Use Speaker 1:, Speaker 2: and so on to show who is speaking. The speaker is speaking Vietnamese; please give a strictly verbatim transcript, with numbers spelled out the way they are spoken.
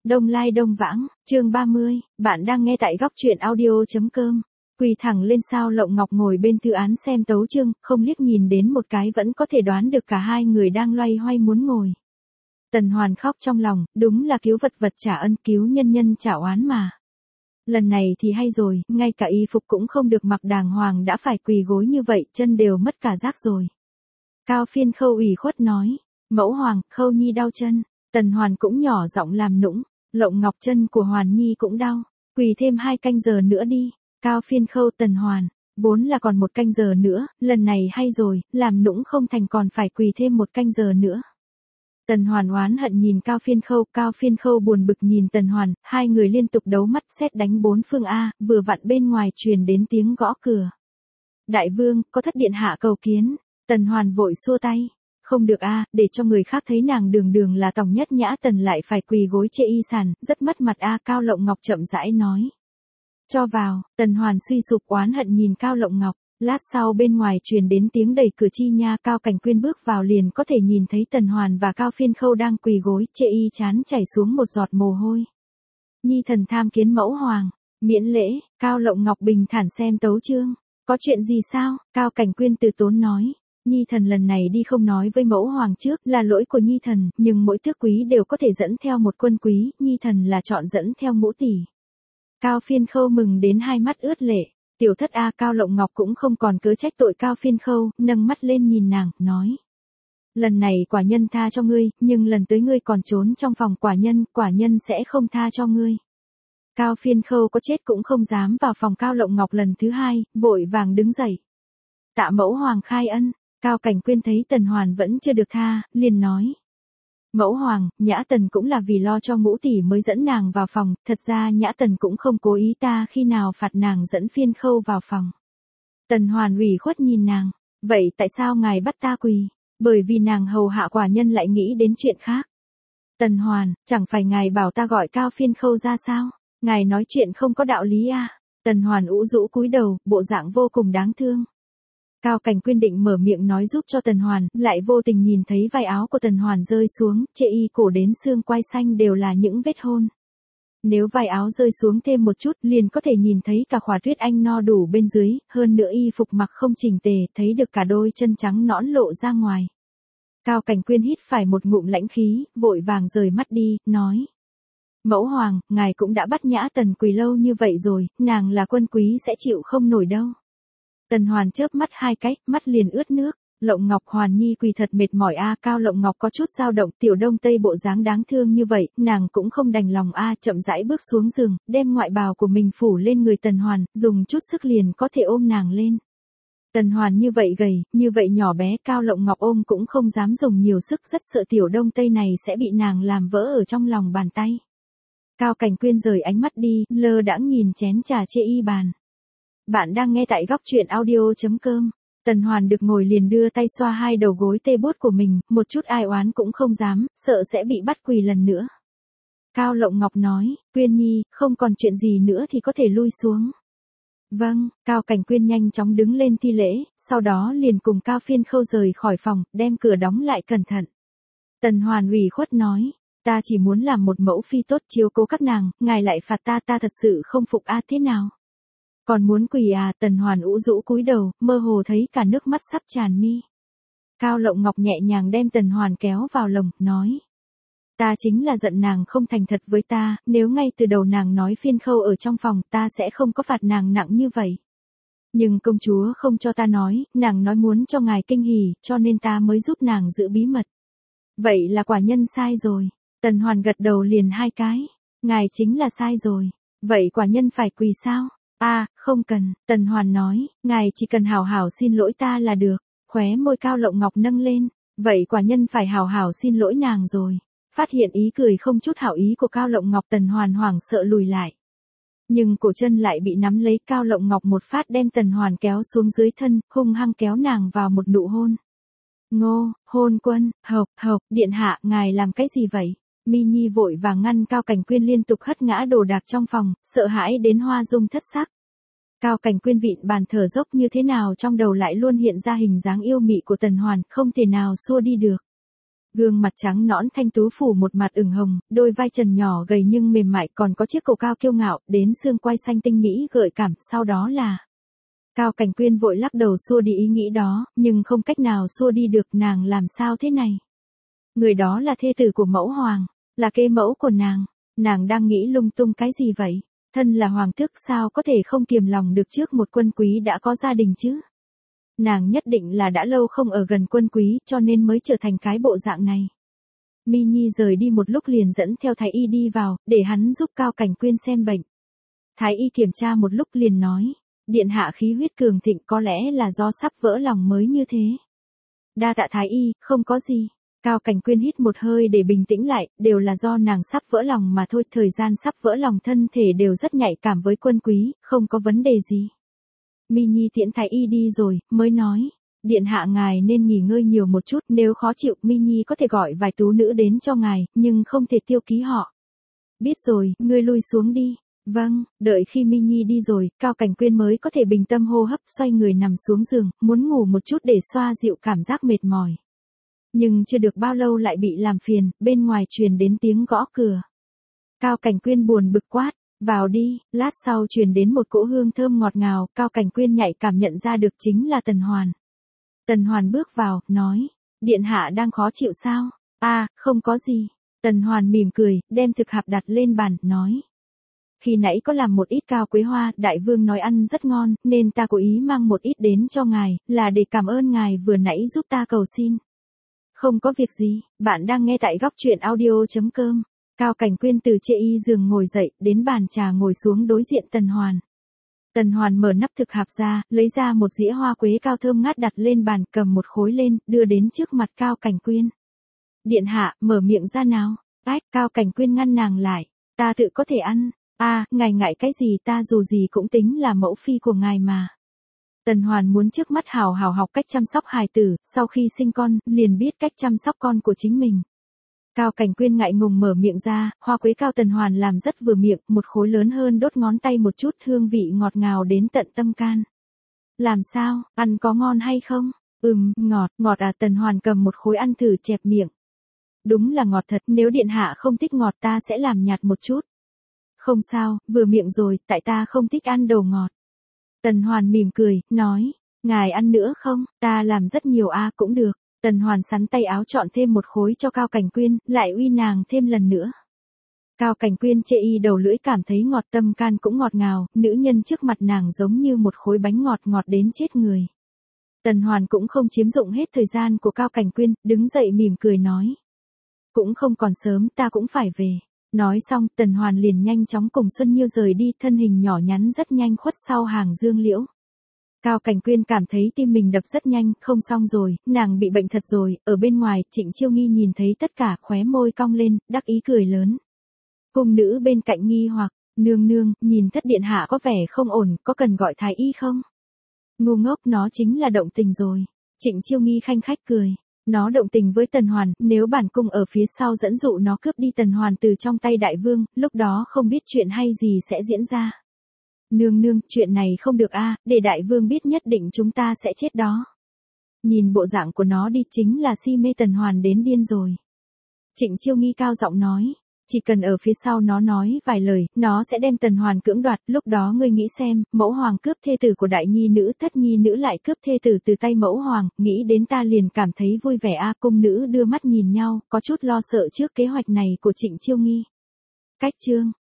Speaker 1: Đông Lai Đông Vãng, chương ba mươi, bạn đang nghe tại góc truyện audio.com. Quỳ thẳng lên sao Lộng Ngọc ngồi bên thư án xem tấu chương, không liếc nhìn đến một cái vẫn có thể đoán được cả hai người đang loay hoay muốn ngồi. Tần Hoàn khóc trong lòng, đúng là cứu vật vật trả ân, cứu nhân nhân trả oán mà. Lần này thì hay rồi, ngay cả y phục cũng không được mặc đàng hoàng đã phải quỳ gối như vậy, chân đều mất cả giác rồi. Cao Phiên Khâu ủy khuất nói, mẫu hoàng, Khâu nhi đau chân. Tần Hoàn cũng nhỏ giọng làm nũng, Lộng Ngọc chân của Hoàn nhi cũng đau, quỳ thêm hai canh giờ nữa đi. Cao Phiên Khâu Tần Hoàn, vốn là còn một canh giờ nữa, lần này hay rồi, làm nũng không thành còn phải quỳ thêm một canh giờ nữa. Tần Hoàn oán hận nhìn Cao Phiên Khâu, Cao Phiên Khâu buồn bực nhìn Tần Hoàn, hai người liên tục đấu mắt sét đánh bốn phương a, vừa vặn bên ngoài truyền đến tiếng gõ cửa. Đại vương, có thất điện hạ cầu kiến. Tần Hoàn vội xua tay. Không được a, để cho người khác thấy nàng đường đường là tòng nhất nhã tần lại phải quỳ gối chê y sàn, rất mất mặt a. Cao Lộng Ngọc chậm rãi nói. Cho vào. Tần Hoàn suy sụp oán hận nhìn Cao Lộng Ngọc. Lát sau bên ngoài truyền đến tiếng đẩy cửa chi nha. Cao Cảnh Quyên bước vào liền có thể nhìn thấy Tần Hoàn và Cao Phiên Khâu đang quỳ gối, chê y chán chảy xuống một giọt mồ hôi. Nhi thần tham kiến mẫu hoàng. Miễn lễ. Cao Lộng Ngọc bình thản xem tấu chương. Có chuyện gì sao? Cao Cảnh Quyên từ tốn nói. Nhi thần lần này đi không nói với mẫu hoàng trước, là lỗi của Nhi thần, nhưng mỗi tước quý đều có thể dẫn theo một quân quý, Nhi thần là chọn dẫn theo ngũ tỷ. Cao Phiên Khâu mừng đến hai mắt ướt lệ. Tiểu thất a. Cao Lộng Ngọc cũng không còn cớ trách tội Cao Phiên Khâu, nâng mắt lên nhìn nàng, nói. Lần này quả nhân tha cho ngươi, nhưng lần tới ngươi còn trốn trong phòng quả nhân, quả nhân sẽ không tha cho ngươi. Cao Phiên Khâu có chết cũng không dám vào phòng Cao Lộng Ngọc lần thứ hai, vội vàng đứng dậy. Tạ mẫu hoàng khai ân. Cao Cảnh Quyên thấy Tần Hoàn vẫn chưa được tha, liền nói. Mẫu hoàng, Nhã Tần cũng là vì lo cho ngũ tỷ mới dẫn nàng vào phòng, thật ra Nhã Tần cũng không cố ý ta khi nào phạt nàng dẫn Phiên Khâu vào phòng. Tần Hoàn ủy khuất nhìn nàng, vậy tại sao ngài bắt ta quỳ? Bởi vì nàng hầu hạ quả nhân lại nghĩ đến chuyện khác. Tần Hoàn, chẳng phải ngài bảo ta gọi Cao Phiên Khâu ra sao? Ngài nói chuyện không có đạo lý à? Tần Hoàn ủ rũ cúi đầu, bộ dạng vô cùng đáng thương. Cao Cảnh Quyên định mở miệng nói giúp cho Tần Hoàn, lại vô tình nhìn thấy vai áo của Tần Hoàn rơi xuống, chê y cổ đến xương quai xanh đều là những vết hôn. Nếu vai áo rơi xuống thêm một chút, liền có thể nhìn thấy cả khỏa tuyết anh no đủ bên dưới, hơn nữa y phục mặc không chỉnh tề, thấy được cả đôi chân trắng nõn lộ ra ngoài. Cao Cảnh Quyên hít phải một ngụm lãnh khí, vội vàng rời mắt đi, nói. Mẫu hoàng, ngài cũng đã bắt Nhã Tần quỳ lâu như vậy rồi, nàng là quân quý sẽ chịu không nổi đâu. Tần Hoàn chớp mắt hai cái, mắt liền ướt nước. Lộng Ngọc Hoàn nhi quỳ thật mệt mỏi a. Cao Lộng Ngọc có chút dao động, tiểu đông tây bộ dáng đáng thương như vậy, nàng cũng không đành lòng a. Chậm rãi bước xuống giường, đem ngoại bào của mình phủ lên người Tần Hoàn, dùng chút sức liền có thể ôm nàng lên. Tần Hoàn như vậy gầy, như vậy nhỏ bé, Cao Lộng Ngọc ôm cũng không dám dùng nhiều sức, rất sợ tiểu đông tây này sẽ bị nàng làm vỡ ở trong lòng bàn tay. Cao Cảnh Quyên rời ánh mắt đi, lơ đãng nhìn chén trà chê y bàn. Bạn đang nghe tại góc truyện audio.com. Tần Hoàn được ngồi liền đưa tay xoa hai đầu gối tê bốt của mình, một chút ai oán cũng không dám, sợ sẽ bị bắt quỳ lần nữa. Cao Lộng Ngọc nói, Quyên nhi, không còn chuyện gì nữa thì có thể lui xuống. Vâng, Cao Cảnh Quyên nhanh chóng đứng lên thi lễ, sau đó liền cùng Cao Phiên Khâu rời khỏi phòng, đem cửa đóng lại cẩn thận. Tần Hoàn ủy khuất nói, ta chỉ muốn làm một mẫu phi tốt chiếu cố các nàng, ngài lại phạt ta ta thật sự không phục a. Thế nào? Còn muốn quỳ à? Tần Hoàn ủ rũ cúi đầu, mơ hồ thấy cả nước mắt sắp tràn mi. Cao Lộng Ngọc nhẹ nhàng đem Tần Hoàn kéo vào lồng, nói. Ta chính là giận nàng không thành thật với ta, nếu ngay từ đầu nàng nói Phiên Khâu ở trong phòng ta sẽ không có phạt nàng nặng như vậy. Nhưng công chúa không cho ta nói, nàng nói muốn cho ngài kinh hỉ, cho nên ta mới giúp nàng giữ bí mật. Vậy là quả nhân sai rồi. Tần Hoàn gật đầu liền hai cái. Ngài chính là sai rồi. Vậy quả nhân phải quỳ sao? A, à, không cần, Tần Hoàn nói, ngài chỉ cần hảo hảo xin lỗi ta là được. Khóe môi Cao Lộng Ngọc nâng lên, vậy quả nhân phải hảo hảo xin lỗi nàng rồi. Phát hiện ý cười không chút hảo ý của Cao Lộng Ngọc, Tần Hoàn hoảng sợ lùi lại. Nhưng cổ chân lại bị nắm lấy, Cao Lộng Ngọc một phát đem Tần Hoàn kéo xuống dưới thân, hung hăng kéo nàng vào một nụ hôn. Ngô, hôn quân, hộc, hộc, điện hạ, ngài làm cái gì vậy? Mi Nhi vội vàng ngăn Cao Cảnh Quyên liên tục hất ngã đồ đạc trong phòng, sợ hãi đến hoa dung thất sắc. Cao Cảnh Quyên vịn bàn thở dốc như thế nào trong đầu lại luôn hiện ra hình dáng yêu mị của Tần Hoàn, không thể nào xua đi được. Gương mặt trắng nõn thanh tú phủ một mặt ửng hồng, đôi vai trần nhỏ gầy nhưng mềm mại, còn có chiếc cổ cao kiêu ngạo, đến xương quai xanh tinh mỹ gợi cảm, sau đó là... Cao Cảnh Quyên vội lắc đầu xua đi ý nghĩ đó, nhưng không cách nào xua đi được, nàng làm sao thế này? Người đó là thê tử của mẫu hoàng, là kế mẫu của nàng, nàng đang nghĩ lung tung cái gì vậy? Thân là hoàng tước sao có thể không kiềm lòng được trước một quân quý đã có gia đình chứ? Nàng nhất định là đã lâu không ở gần quân quý cho nên mới trở thành cái bộ dạng này. Mi Nhi rời đi một lúc liền dẫn theo Thái Y đi vào, để hắn giúp Cao Cảnh Quyên xem bệnh. Thái Y kiểm tra một lúc liền nói, điện hạ khí huyết cường thịnh, có lẽ là do sắp vỡ lòng mới như thế. Đa tạ Thái Y, không có gì. Cao Cảnh Quyên hít một hơi để bình tĩnh lại, đều là do nàng sắp vỡ lòng mà thôi, thời gian sắp vỡ lòng thân thể đều rất nhạy cảm với quân quý, không có vấn đề gì. Mi Nhi tiễn Thái Y đi rồi, mới nói, điện hạ ngài nên nghỉ ngơi nhiều một chút, nếu khó chịu Mi Nhi có thể gọi vài tú nữ đến cho ngài, nhưng không thể tiêu ký họ. Biết rồi, ngươi lui xuống đi. Vâng, đợi khi Mi Nhi đi rồi, Cao Cảnh Quyên mới có thể bình tâm hô hấp, xoay người nằm xuống giường, muốn ngủ một chút để xoa dịu cảm giác mệt mỏi. Nhưng chưa được bao lâu lại bị làm phiền, bên ngoài truyền đến tiếng gõ cửa. Cao Cảnh Quyên buồn bực quát, vào đi, lát sau truyền đến một cỗ hương thơm ngọt ngào, Cao Cảnh Quyên nhạy cảm nhận ra được chính là Tần Hoàn. Tần Hoàn bước vào, nói, điện hạ đang khó chịu sao? À, không có gì. Tần Hoàn mỉm cười, đem thực hạp đặt lên bàn, nói. Khi nãy có làm một ít cao quế hoa, đại vương nói ăn rất ngon, nên ta cố ý mang một ít đến cho ngài, là để cảm ơn ngài vừa nãy giúp ta cầu xin. Không có việc gì, bạn đang nghe tại góc truyện audio chấm com. Cao Cảnh Quyên từ chê y giường ngồi dậy, đến bàn trà ngồi xuống đối diện Tần Hoàn. Tần Hoàn mở nắp thực hạp ra, lấy ra một dĩa hoa quế cao thơm ngát đặt lên bàn, cầm một khối lên, đưa đến trước mặt Cao Cảnh Quyên. Điện hạ, mở miệng ra nào. Ách, Cao Cảnh Quyên ngăn nàng lại. Ta tự có thể ăn. À, ngài ngại cái gì, ta dù gì cũng tính là mẫu phi của ngài mà. Tần Hoàn muốn trước mắt hào hào học cách chăm sóc hài tử, sau khi sinh con, liền biết cách chăm sóc con của chính mình. Cao Cảnh Quyên ngại ngùng mở miệng ra, hoa quế cao Tần Hoàn làm rất vừa miệng, một khối lớn hơn đốt ngón tay một chút, hương vị ngọt ngào đến tận tâm can. Làm sao, ăn có ngon hay không? Ừm, ngọt, ngọt à. Tần Hoàn cầm một khối ăn thử, chẹp miệng. Đúng là ngọt thật, nếu điện hạ không thích ngọt ta sẽ làm nhạt một chút. Không sao, vừa miệng rồi, tại ta không thích ăn đồ ngọt. Tần Hoàn mỉm cười, nói, ngài ăn nữa không, ta làm rất nhiều a à, cũng được. Tần Hoàn sắn tay áo chọn thêm một khối cho Cao Cảnh Quyên, lại uy nàng thêm lần nữa. Cao Cảnh Quyên chê y đầu lưỡi cảm thấy ngọt, tâm can cũng ngọt ngào, nữ nhân trước mặt nàng giống như một khối bánh ngọt ngọt đến chết người. Tần Hoàn cũng không chiếm dụng hết thời gian của Cao Cảnh Quyên, đứng dậy mỉm cười nói. Cũng không còn sớm, ta cũng phải về. Nói xong, Tần Hoàn liền nhanh chóng cùng Xuân Nhiêu rời đi, thân hình nhỏ nhắn rất nhanh khuất sau hàng dương liễu. Cao Cảnh Quyên cảm thấy tim mình đập rất nhanh, không xong rồi, nàng bị bệnh thật rồi. Ở bên ngoài, Trịnh Chiêu Nghi nhìn thấy tất cả, khóe môi cong lên, đắc ý cười lớn. Cung nữ bên cạnh nghi hoặc, nương nương, nhìn thất điện hạ có vẻ không ổn, có cần gọi thái y không? Ngu ngốc, nó chính là động tình rồi. Trịnh Chiêu Nghi khanh khách cười. Nó động tình với Tần Hoàn, nếu bản cung ở phía sau dẫn dụ nó cướp đi Tần Hoàn từ trong tay đại vương, lúc đó không biết chuyện hay gì sẽ diễn ra. Nương nương, chuyện này không được a, để đại vương biết nhất định chúng ta sẽ chết đó. Nhìn bộ dạng của nó đi, chính là si mê Tần Hoàn đến điên rồi. Trịnh Chiêu Nghi cao giọng nói, chỉ cần ở phía sau nó nói vài lời, nó sẽ đem Tần Hoàn cưỡng đoạt, lúc đó ngươi nghĩ xem, mẫu hoàng cướp thê tử của đại nhi nữ, thất nhi nữ lại cướp thê tử từ tay mẫu hoàng, nghĩ đến ta liền cảm thấy vui vẻ a. Cung nữ đưa mắt nhìn nhau, có chút lo sợ trước kế hoạch này của Trịnh Chiêu Nghi. Cách chương